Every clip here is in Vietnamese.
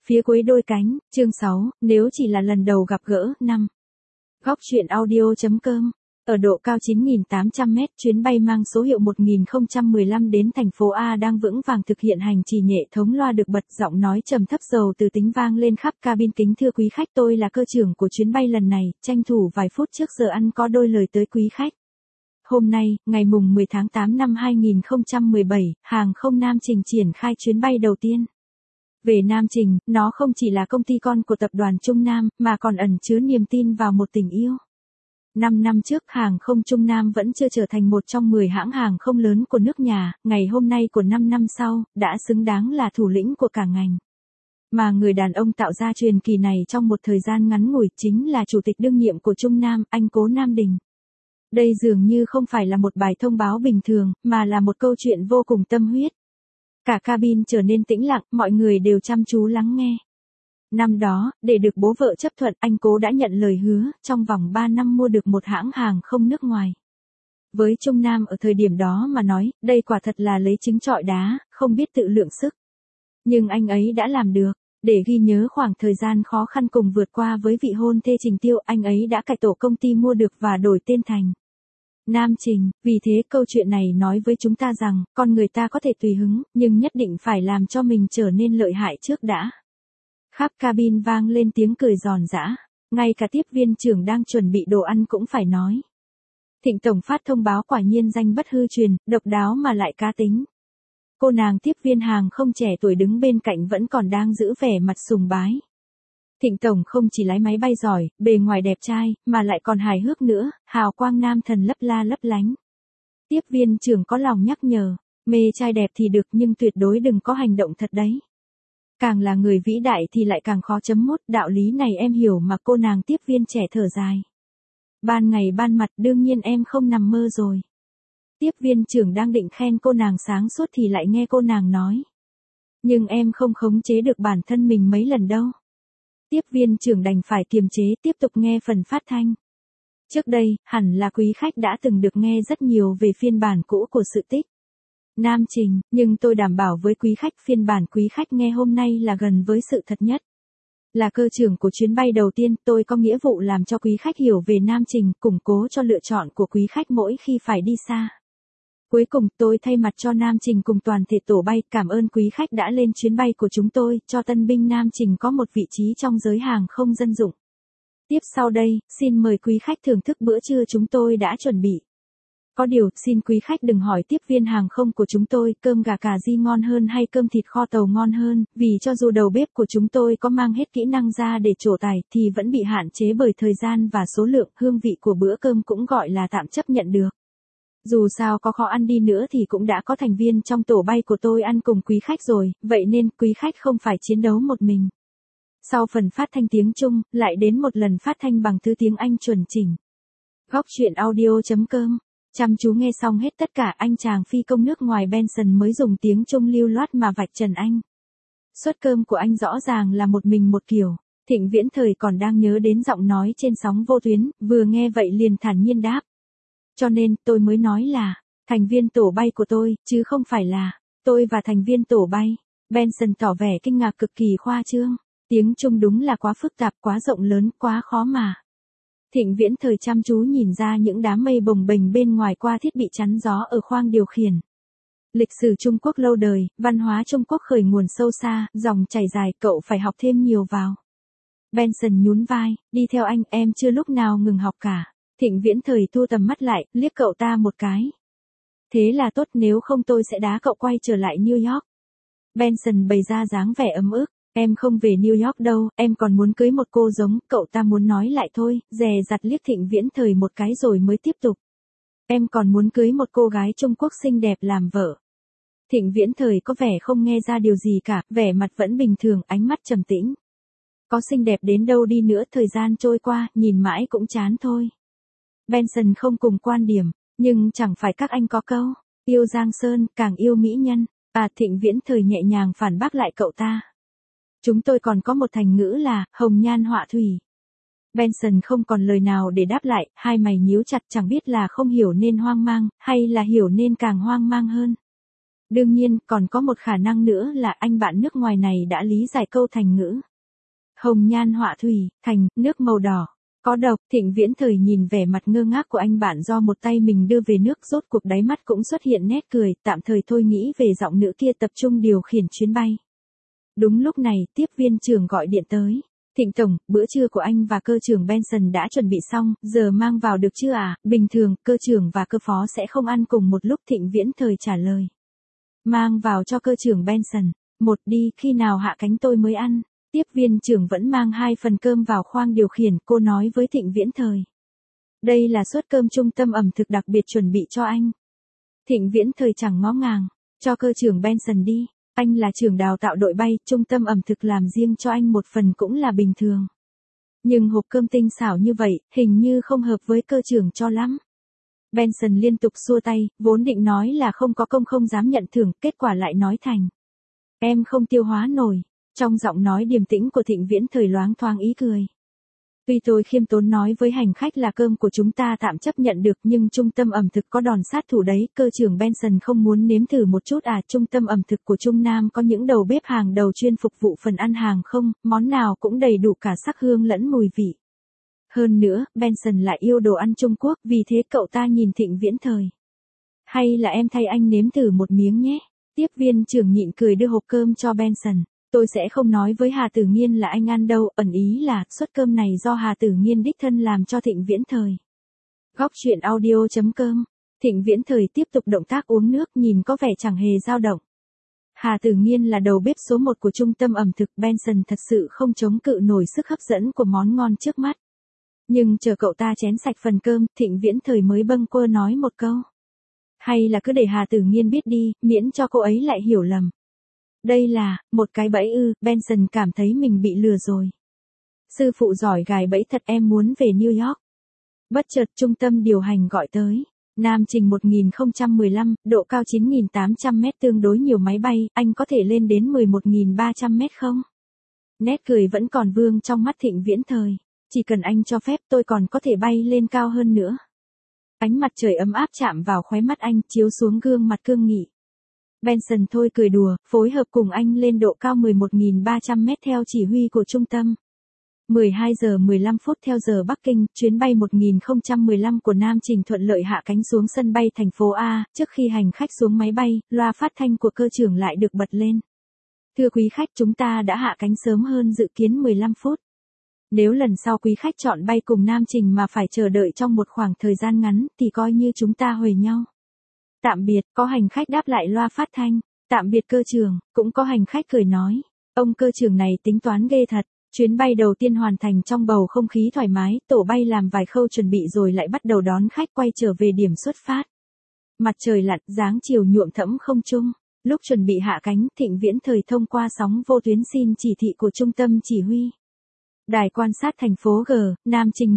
Phía cuối đôi cánh, chương 6, nếu chỉ là lần đầu gặp gỡ, 5. Góc truyện audio.com. Ở độ cao 9.800 mét, chuyến bay mang số hiệu 1015 đến thành phố A đang vững vàng thực hiện hành trình, hệ thống loa được bật, giọng nói trầm thấp dầu từ tính vang lên khắp cabin. Kính thưa quý khách, tôi là cơ trưởng của chuyến bay lần này, tranh thủ vài phút trước giờ ăn có đôi lời tới quý khách. Hôm nay, ngày mùng 10 tháng 8 năm 2017, hàng không Nam Trình triển khai chuyến bay đầu tiên. Về Nam Trình, nó không chỉ là công ty con của tập đoàn Trung Nam, mà còn ẩn chứa niềm tin vào một tình yêu. 5 năm trước, hàng không Trung Nam vẫn chưa trở thành một trong 10 hãng hàng không lớn của nước nhà, ngày hôm nay của 5 năm sau, đã xứng đáng là thủ lĩnh của cả ngành. Mà người đàn ông tạo ra truyền kỳ này trong một thời gian ngắn ngủi chính là chủ tịch đương nhiệm của Trung Nam, anh Cố Nam Đình. Đây dường như không phải là một bài thông báo bình thường, mà là một câu chuyện vô cùng tâm huyết. Cả cabin trở nên tĩnh lặng, mọi người đều chăm chú lắng nghe. Năm đó, để được bố vợ chấp thuận, anh Cố đã nhận lời hứa, trong vòng 3 năm mua được một hãng hàng không nước ngoài. Với Trung Nam ở thời điểm đó mà nói, đây quả thật là lấy trứng trọi đá, không biết tự lượng sức. Nhưng anh ấy đã làm được. Để ghi nhớ khoảng thời gian khó khăn cùng vượt qua với vị hôn thê Trình Tiêu, anh ấy đã cải tổ công ty mua được và đổi tên thành Nam Trình. Vì thế câu chuyện này nói với chúng ta rằng, con người ta có thể tùy hứng, nhưng nhất định phải làm cho mình trở nên lợi hại trước đã. Khắp cabin vang lên tiếng cười giòn giã, ngay cả tiếp viên trưởng đang chuẩn bị đồ ăn cũng phải nói. Thịnh tổng phát thông báo quả nhiên danh bất hư truyền, độc đáo mà lại cá tính. Cô nàng tiếp viên hàng không trẻ tuổi đứng bên cạnh vẫn còn đang giữ vẻ mặt sùng bái. Thịnh tổng không chỉ lái máy bay giỏi, bề ngoài đẹp trai, mà lại còn hài hước nữa, hào quang nam thần lấp la lấp lánh. Tiếp viên trưởng có lòng nhắc nhở, mê trai đẹp thì được nhưng tuyệt đối đừng có hành động thật đấy. Càng là người vĩ đại thì lại càng khó chấm mốt, đạo lý này em hiểu mà. Cô nàng tiếp viên trẻ thở dài. Ban ngày ban mặt đương nhiên em không nằm mơ rồi. Tiếp viên trưởng đang định khen cô nàng sáng suốt thì lại nghe cô nàng nói. Nhưng em không khống chế được bản thân mình mấy lần đâu. Tiếp viên trưởng đành phải kiềm chế tiếp tục nghe phần phát thanh. Trước đây, hẳn là quý khách đã từng được nghe rất nhiều về phiên bản cũ của sự tích Nam Trình, nhưng tôi đảm bảo với quý khách phiên bản quý khách nghe hôm nay là gần với sự thật nhất. Là cơ trưởng của chuyến bay đầu tiên, tôi có nghĩa vụ làm cho quý khách hiểu về Nam Trình, củng cố cho lựa chọn của quý khách mỗi khi phải đi xa. Cuối cùng, tôi thay mặt cho Nam Trình cùng toàn thể tổ bay cảm ơn quý khách đã lên chuyến bay của chúng tôi, cho tân binh Nam Trình có một vị trí trong giới hàng không dân dụng. Tiếp sau đây, xin mời quý khách thưởng thức bữa trưa chúng tôi đã chuẩn bị. Có điều, xin quý khách đừng hỏi tiếp viên hàng không của chúng tôi cơm gà cà ri ngon hơn hay cơm thịt kho tàu ngon hơn, vì cho dù đầu bếp của chúng tôi có mang hết kỹ năng ra để trổ tài thì vẫn bị hạn chế bởi thời gian và số lượng, hương vị của bữa cơm cũng gọi là tạm chấp nhận được. Dù sao có khó ăn đi nữa thì cũng đã có thành viên trong tổ bay của tôi ăn cùng quý khách rồi, vậy nên quý khách không phải chiến đấu một mình. Sau phần phát thanh tiếng Trung, lại đến một lần phát thanh bằng thứ tiếng Anh chuẩn chỉnh. Góc truyện audio.com. Chăm chú nghe xong hết tất cả, anh chàng phi công nước ngoài Benson mới dùng tiếng Trung lưu loát mà vạch trần anh. Suất cơm của anh rõ ràng là một mình một kiểu. Thịnh Viễn Thời còn đang nhớ đến giọng nói trên sóng vô tuyến, vừa nghe vậy liền thản nhiên đáp. Cho nên, tôi mới nói là, thành viên tổ bay của tôi, chứ không phải là, tôi và thành viên tổ bay. Benson tỏ vẻ kinh ngạc cực kỳ khoa trương. Tiếng Trung đúng là quá phức tạp, quá rộng lớn, quá khó mà. Thịnh Viễn Thời chăm chú nhìn ra những đám mây bồng bềnh bên ngoài qua thiết bị chắn gió ở khoang điều khiển. Lịch sử Trung Quốc lâu đời, văn hóa Trung Quốc khởi nguồn sâu xa, dòng chảy dài, cậu phải học thêm nhiều vào. Benson nhún vai, đi theo anh, em chưa lúc nào ngừng học cả. Thịnh Viễn Thời thu tầm mắt lại, liếc cậu ta một cái. Thế là tốt, nếu không tôi sẽ đá cậu quay trở lại New York. Benson bày ra dáng vẻ ấm ức. Em không về New York đâu, em còn muốn cưới một cô giống, cậu ta muốn nói lại thôi, dè dặt liếc Thịnh Viễn Thời một cái rồi mới tiếp tục. Em còn muốn cưới một cô gái Trung Quốc xinh đẹp làm vợ. Thịnh Viễn Thời có vẻ không nghe ra điều gì cả, vẻ mặt vẫn bình thường, ánh mắt trầm tĩnh. Có xinh đẹp đến đâu đi nữa, thời gian trôi qua, nhìn mãi cũng chán thôi. Benson không cùng quan điểm, nhưng chẳng phải các anh có câu, yêu Giang Sơn, càng yêu mỹ nhân. Thịnh Viễn Thời nhẹ nhàng phản bác lại cậu ta. Chúng tôi còn có một thành ngữ là, hồng nhan họa thủy. Benson không còn lời nào để đáp lại, hai mày nhíu chặt chẳng biết là không hiểu nên hoang mang, hay là hiểu nên càng hoang mang hơn. Đương nhiên, còn có một khả năng nữa là anh bạn nước ngoài này đã lý giải câu thành ngữ. Hồng nhan họa thủy, thành, nước màu đỏ. Có độc. Thịnh Viễn Thời nhìn vẻ mặt ngơ ngác của anh bạn do một tay mình đưa về nước, rốt cuộc đáy mắt cũng xuất hiện nét cười, tạm thời thôi nghĩ về giọng nữ kia, tập trung điều khiển chuyến bay. Đúng lúc này, tiếp viên trưởng gọi điện tới. Thịnh tổng, bữa trưa của anh và cơ trưởng Benson đã chuẩn bị xong, giờ mang vào được chưa à? Bình thường, cơ trưởng và cơ phó sẽ không ăn cùng một lúc, Thịnh Viễn Thời trả lời. Mang vào cho cơ trưởng Benson. Một đi, khi nào hạ cánh tôi mới ăn. Tiếp viên trưởng vẫn mang 2 phần cơm vào khoang điều khiển, cô nói với Thịnh Viễn Thời. Đây là suất cơm trung tâm ẩm thực đặc biệt chuẩn bị cho anh. Thịnh Viễn Thời chẳng ngó ngàng, cho cơ trưởng Benson đi. Anh là trưởng đào tạo đội bay, trung tâm ẩm thực làm riêng cho anh một phần cũng là bình thường. Nhưng hộp cơm tinh xảo như vậy, hình như không hợp với cơ trưởng cho lắm. Benson liên tục xua tay, vốn định nói là không có công không dám nhận thưởng, kết quả lại nói thành. Em không tiêu hóa nổi. Trong giọng nói điềm tĩnh của Thịnh Viễn Thời loáng thoáng ý cười. Tuy tôi khiêm tốn nói với hành khách là cơm của chúng ta tạm chấp nhận được, nhưng trung tâm ẩm thực có đòn sát thủ đấy, cơ trưởng Benson không muốn nếm thử một chút à? Trung tâm ẩm thực của Trung Nam có những đầu bếp hàng đầu chuyên phục vụ phần ăn hàng không, món nào cũng đầy đủ cả sắc hương lẫn mùi vị. Hơn nữa, Benson lại yêu đồ ăn Trung Quốc, vì thế cậu ta nhìn Thịnh Viễn Thời. Hay là em thay anh nếm thử một miếng nhé? Tiếp viên trưởng nhịn cười đưa hộp cơm cho Benson. Tôi sẽ không nói với Hà Tử Nghiên là anh ăn đâu, ẩn ý là suất cơm này do Hà Tử Nghiên đích thân làm cho Thịnh Viễn Thời. Góc truyện audio.com. Thịnh Viễn Thời tiếp tục động tác uống nước, nhìn có vẻ chẳng hề dao động. Hà Tử Nghiên là đầu bếp số 1 của trung tâm ẩm thực, Benson thật sự không chống cự nổi sức hấp dẫn của món ngon trước mắt. Nhưng chờ cậu ta chén sạch phần cơm, Thịnh Viễn Thời mới bâng quơ nói một câu. Hay là cứ để Hà Tử Nghiên biết đi, miễn cho cô ấy lại hiểu lầm. Đây là một cái bẫy ư? Benson cảm thấy mình bị lừa rồi. Sư phụ giỏi gài bẫy thật, em muốn về New York. Bất chợt trung tâm điều hành gọi tới. Nam trình 1015, độ cao 9.800 mét, tương đối nhiều máy bay, anh có thể lên đến 11.300 mét không? Nét cười vẫn còn vương trong mắt Thịnh Viễn Thời. Chỉ cần anh cho phép tôi còn có thể bay lên cao hơn nữa. Ánh mặt trời ấm áp chạm vào khóe mắt anh, chiếu xuống gương mặt cương nghị. Benson thôi cười đùa, phối hợp cùng anh lên độ cao 11.300 mét theo chỉ huy của trung tâm. 12 giờ 15 phút theo giờ Bắc Kinh, chuyến bay 1015 của Nam Trình thuận lợi hạ cánh xuống sân bay thành phố A. Trước khi hành khách xuống máy bay, loa phát thanh của cơ trưởng lại được bật lên. Thưa quý khách, chúng ta đã hạ cánh sớm hơn dự kiến 15 phút. Nếu lần sau quý khách chọn bay cùng Nam Trình mà phải chờ đợi trong một khoảng thời gian ngắn, thì coi như chúng ta huề nhau. Tạm biệt, có hành khách đáp lại loa phát thanh. Tạm biệt cơ trưởng, cũng có hành khách cười nói. Ông cơ trưởng này tính toán ghê thật. Chuyến bay đầu tiên hoàn thành trong bầu không khí thoải mái, tổ bay làm vài khâu chuẩn bị rồi lại bắt đầu đón khách quay trở về điểm xuất phát. Mặt trời lặn, dáng chiều nhuộm thẫm không trung. Lúc chuẩn bị hạ cánh, Thịnh Viễn Thời thông qua sóng vô tuyến xin chỉ thị của trung tâm chỉ huy. Đài quan sát thành phố G, Nam Trình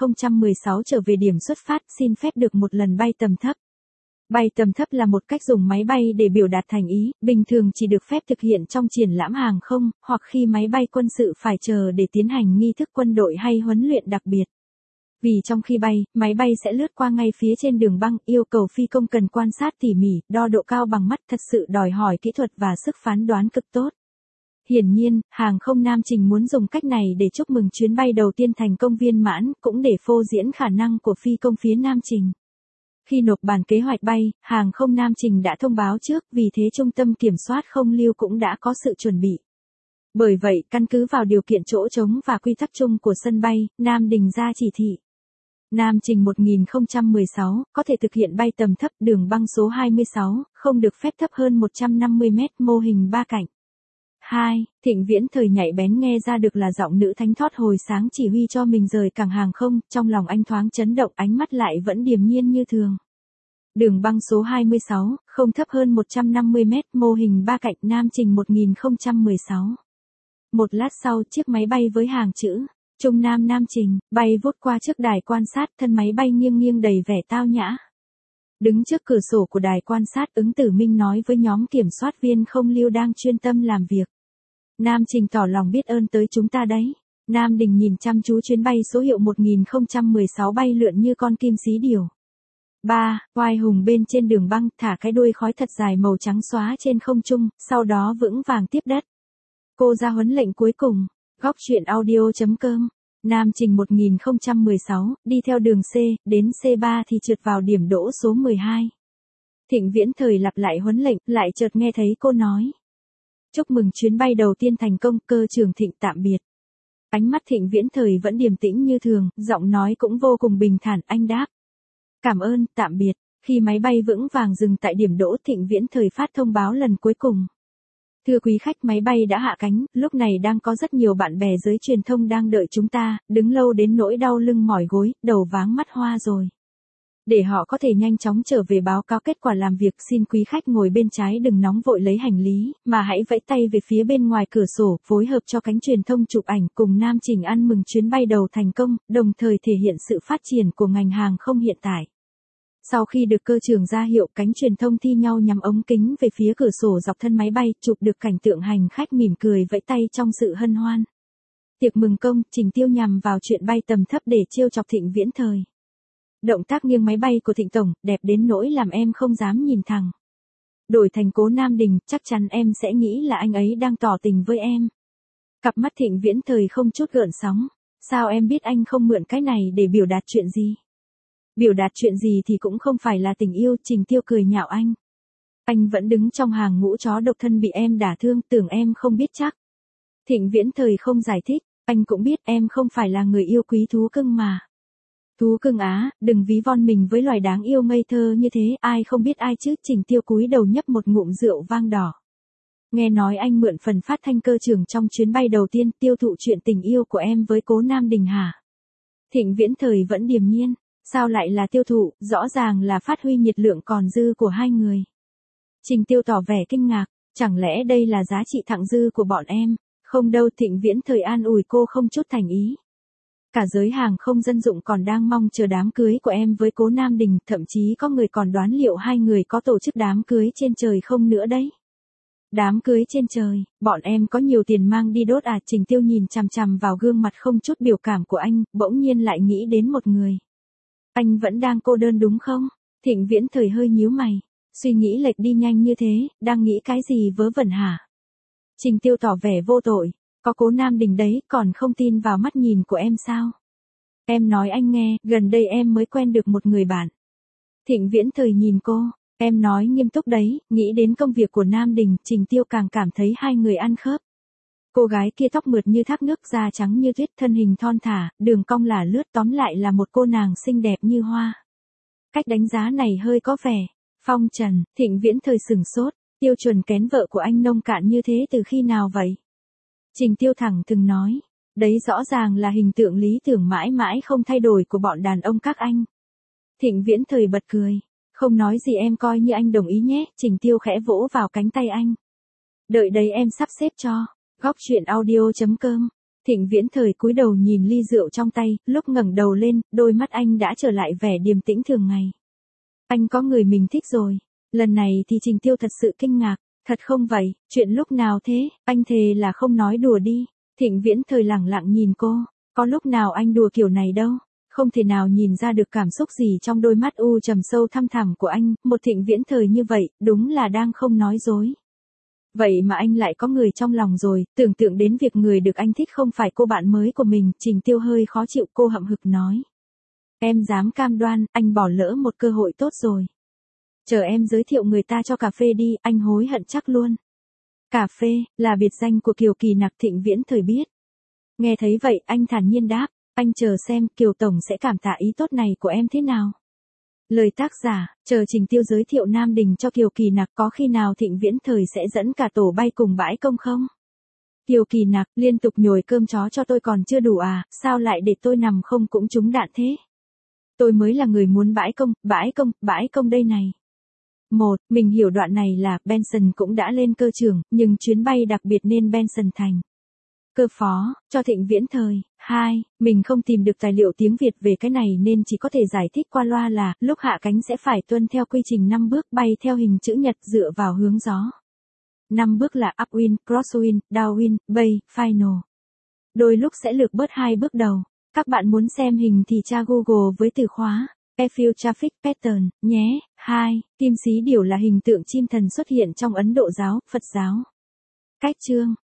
1016 trở về điểm xuất phát, xin phép được một lần bay tầm thấp. Bay tầm thấp là một cách dùng máy bay để biểu đạt thành ý, bình thường chỉ được phép thực hiện trong triển lãm hàng không, hoặc khi máy bay quân sự phải chờ để tiến hành nghi thức quân đội hay huấn luyện đặc biệt. Vì trong khi bay, máy bay sẽ lướt qua ngay phía trên đường băng, yêu cầu phi công cần quan sát tỉ mỉ, đo độ cao bằng mắt, thật sự đòi hỏi kỹ thuật và sức phán đoán cực tốt. Hiển nhiên, hàng không Nam Trình muốn dùng cách này để chúc mừng chuyến bay đầu tiên thành công viên mãn, cũng để phô diễn khả năng của phi công phía Nam Trình. Khi nộp bản kế hoạch bay, hàng không Nam Trình đã thông báo trước, vì thế trung tâm kiểm soát không lưu cũng đã có sự chuẩn bị. Bởi vậy, căn cứ vào điều kiện chỗ trống và quy tắc chung của sân bay, Nam Đình ra chỉ thị. Nam Trình 1016, có thể thực hiện bay tầm thấp, đường băng số 26, không được phép thấp hơn 150 mét, mô hình 3 cạnh. 2. Thịnh Viễn Thời nhạy bén nghe ra được là giọng nữ thánh thót hồi sáng chỉ huy cho mình rời cảng hàng không, trong lòng anh thoáng chấn động, ánh mắt lại vẫn điềm nhiên như thường. Đường băng số 26, không thấp hơn 150 mét, mô hình 3 cạnh, Nam Trình 1016. Một lát sau, chiếc máy bay với hàng chữ Trung Nam Nam Trình bay vút qua trước đài quan sát, thân máy bay nghiêng nghiêng đầy vẻ tao nhã. Đứng trước cửa sổ của đài quan sát, ứng Tử Minh nói với nhóm kiểm soát viên không lưu đang chuyên tâm làm việc. Nam Trình tỏ lòng biết ơn tới chúng ta đấy. Nam Đình nhìn chăm chú chuyến bay số hiệu 1016 bay lượn như con kim xí điểu. 3. Oai hùng bên trên đường băng, thả cái đuôi khói thật dài màu trắng xóa trên không trung, sau đó vững vàng tiếp đất. Cô ra huấn lệnh cuối cùng. Góc truyện audio.com. Nam Trình 1016, đi theo đường C, đến C3 thì trượt vào điểm đỗ số 12. Thịnh Viễn Thời lặp lại huấn lệnh, lại chợt nghe thấy cô nói. Chúc mừng chuyến bay đầu tiên thành công, cơ trưởng Thịnh tạm biệt. Ánh mắt Thịnh Viễn Thời vẫn điềm tĩnh như thường, giọng nói cũng vô cùng bình thản, anh đáp. Cảm ơn, tạm biệt. Khi máy bay vững vàng dừng tại điểm đỗ, Thịnh Viễn Thời phát thông báo lần cuối cùng. Thưa quý khách, máy bay đã hạ cánh, lúc này đang có rất nhiều bạn bè giới truyền thông đang đợi chúng ta, đứng lâu đến nỗi đau lưng mỏi gối, đầu váng mắt hoa rồi. Để họ có thể nhanh chóng trở về báo cáo kết quả làm việc, xin quý khách ngồi bên trái đừng nóng vội lấy hành lý, mà hãy vẫy tay về phía bên ngoài cửa sổ, phối hợp cho cánh truyền thông chụp ảnh cùng Nam Trình ăn mừng chuyến bay đầu thành công, đồng thời thể hiện sự phát triển của ngành hàng không hiện tại. Sau khi được cơ trưởng ra hiệu, cánh truyền thông thi nhau nhắm ống kính về phía cửa sổ dọc thân máy bay, chụp được cảnh tượng hành khách mỉm cười vẫy tay trong sự hân hoan. Tiệc mừng công, Trình Tiêu nhằm vào chuyện bay tầm thấp để trêu chọc Thịnh Viễn Thời. Động tác nghiêng máy bay của Thịnh Tổng, đẹp đến nỗi làm em không dám nhìn thẳng. Đổi thành Cố Nam Đình, chắc chắn em sẽ nghĩ là anh ấy đang tỏ tình với em. Cặp mắt Thịnh Viễn Thời không chút gợn sóng. Sao em biết anh không mượn cái này để biểu đạt chuyện gì? Biểu đạt chuyện gì thì cũng không phải là tình yêu, Trình Tiêu cười nhạo anh. Anh vẫn đứng trong hàng ngũ chó độc thân bị em đả thương, tưởng em không biết chắc. Thịnh Viễn Thời không giải thích, anh cũng biết em không phải là người yêu quý thú cưng mà. Thú cưng á, đừng ví von mình với loài đáng yêu ngây thơ như thế, ai không biết ai chứ. Trình Tiêu cúi đầu nhấp một ngụm rượu vang đỏ. Nghe nói anh mượn phần phát thanh cơ trưởng trong chuyến bay đầu tiên tiêu thụ chuyện tình yêu của em với Cố Nam Đình hả? Thịnh Viễn Thời vẫn điềm nhiên. Sao lại là tiêu thụ, rõ ràng là phát huy nhiệt lượng còn dư của hai người. Trình Tiêu tỏ vẻ kinh ngạc, chẳng lẽ đây là giá trị thặng dư của bọn em? Không đâu, Thịnh Viễn Thời an ủi cô không chút thành ý. Cả giới hàng không dân dụng còn đang mong chờ đám cưới của em với Cố Nam Đình, thậm chí có người còn đoán liệu hai người có tổ chức đám cưới trên trời không nữa đấy. Đám cưới trên trời, bọn em có nhiều tiền mang đi đốt à? Trình Tiêu nhìn chằm chằm vào gương mặt không chút biểu cảm của anh, bỗng nhiên lại nghĩ đến một người. Anh vẫn đang cô đơn đúng không? Thịnh Viễn Thời hơi nhíu mày, suy nghĩ lệch đi nhanh như thế, đang nghĩ cái gì vớ vẩn hả? Trình Tiêu tỏ vẻ vô tội, có Cố Nam Đình đấy, còn không tin vào mắt nhìn của em sao? Em nói anh nghe, gần đây em mới quen được một người bạn. Thịnh Viễn Thời nhìn cô, em nói nghiêm túc đấy, nghĩ đến công việc của Nam Đình, Trình Tiêu càng cảm thấy hai người ăn khớp. Cô gái kia tóc mượt như thác nước, da trắng như tuyết, thân hình thon thả, đường cong là lướt, tóm lại là một cô nàng xinh đẹp như hoa. Cách đánh giá này hơi có vẻ phong trần. Thịnh Viễn Thời sừng sốt, tiêu chuẩn kén vợ của anh nông cạn như thế từ khi nào vậy? Trình Tiêu thẳng thừng nói, đấy rõ ràng là hình tượng lý tưởng mãi mãi không thay đổi của bọn đàn ông các anh. Thịnh Viễn Thời bật cười, không nói gì em coi như anh đồng ý nhé. Trình Tiêu khẽ vỗ vào cánh tay anh. Đợi đấy em sắp xếp cho. Góc truyện audio.com. Thịnh Viễn Thời cúi đầu nhìn ly rượu trong tay, lúc ngẩng đầu lên, đôi mắt anh đã trở lại vẻ điềm tĩnh thường ngày. Anh có người mình thích rồi. Lần này thì Trình Tiêu thật sự kinh ngạc. Thật không vậy, chuyện lúc nào thế? Anh thề là không nói đùa đi. Thịnh Viễn Thời lẳng lặng nhìn cô. Có lúc nào anh đùa kiểu này đâu. Không thể nào nhìn ra được cảm xúc gì trong đôi mắt u trầm sâu thăm thẳm của anh. Một Thịnh Viễn Thời như vậy, đúng là đang không nói dối. Vậy mà anh lại có người trong lòng rồi, tưởng tượng đến việc người được anh thích không phải cô bạn mới của mình. Trình Tiêu hơi khó chịu, cô hậm hực nói. Em dám cam đoan, anh bỏ lỡ một cơ hội tốt rồi. Chờ em giới thiệu người ta cho cà phê đi, anh hối hận chắc luôn. Cà phê, là biệt danh của Kiều Kỳ Nặc, Thịnh Viễn Thời biết. Nghe thấy vậy, anh thản nhiên đáp, anh chờ xem Kiều Tổng sẽ cảm tạ ý tốt này của em thế nào. Lời tác giả, chờ Trình Tiêu giới thiệu Nam Đình cho Kiều Kỳ Nặc, có khi nào Thịnh Viễn Thời sẽ dẫn cả tổ bay cùng bãi công không? Kiều Kỳ Nặc, liên tục nhồi cơm chó cho tôi còn chưa đủ à, sao lại để tôi nằm không cũng trúng đạn thế? Tôi mới là người muốn bãi công đây này. Mình hiểu đoạn này là Benson cũng đã lên cơ trưởng, nhưng chuyến bay đặc biệt nên Benson thành cơ phó cho Thịnh Viễn Thời. 2. Mình không tìm được tài liệu tiếng Việt về cái này nên chỉ có thể giải thích qua loa là, lúc hạ cánh sẽ phải tuân theo quy trình 5 bước, bay theo hình chữ nhật dựa vào hướng gió. 5 bước là upwind, crosswind, downwind, bay, final. Đôi lúc sẽ lược bớt 2 bước đầu. Các bạn muốn xem hình thì tra Google với từ khóa A few traffic pattern, nhé. 2. Kim xí điểu là hình tượng chim thần xuất hiện trong Ấn Độ giáo, Phật giáo. Cách chương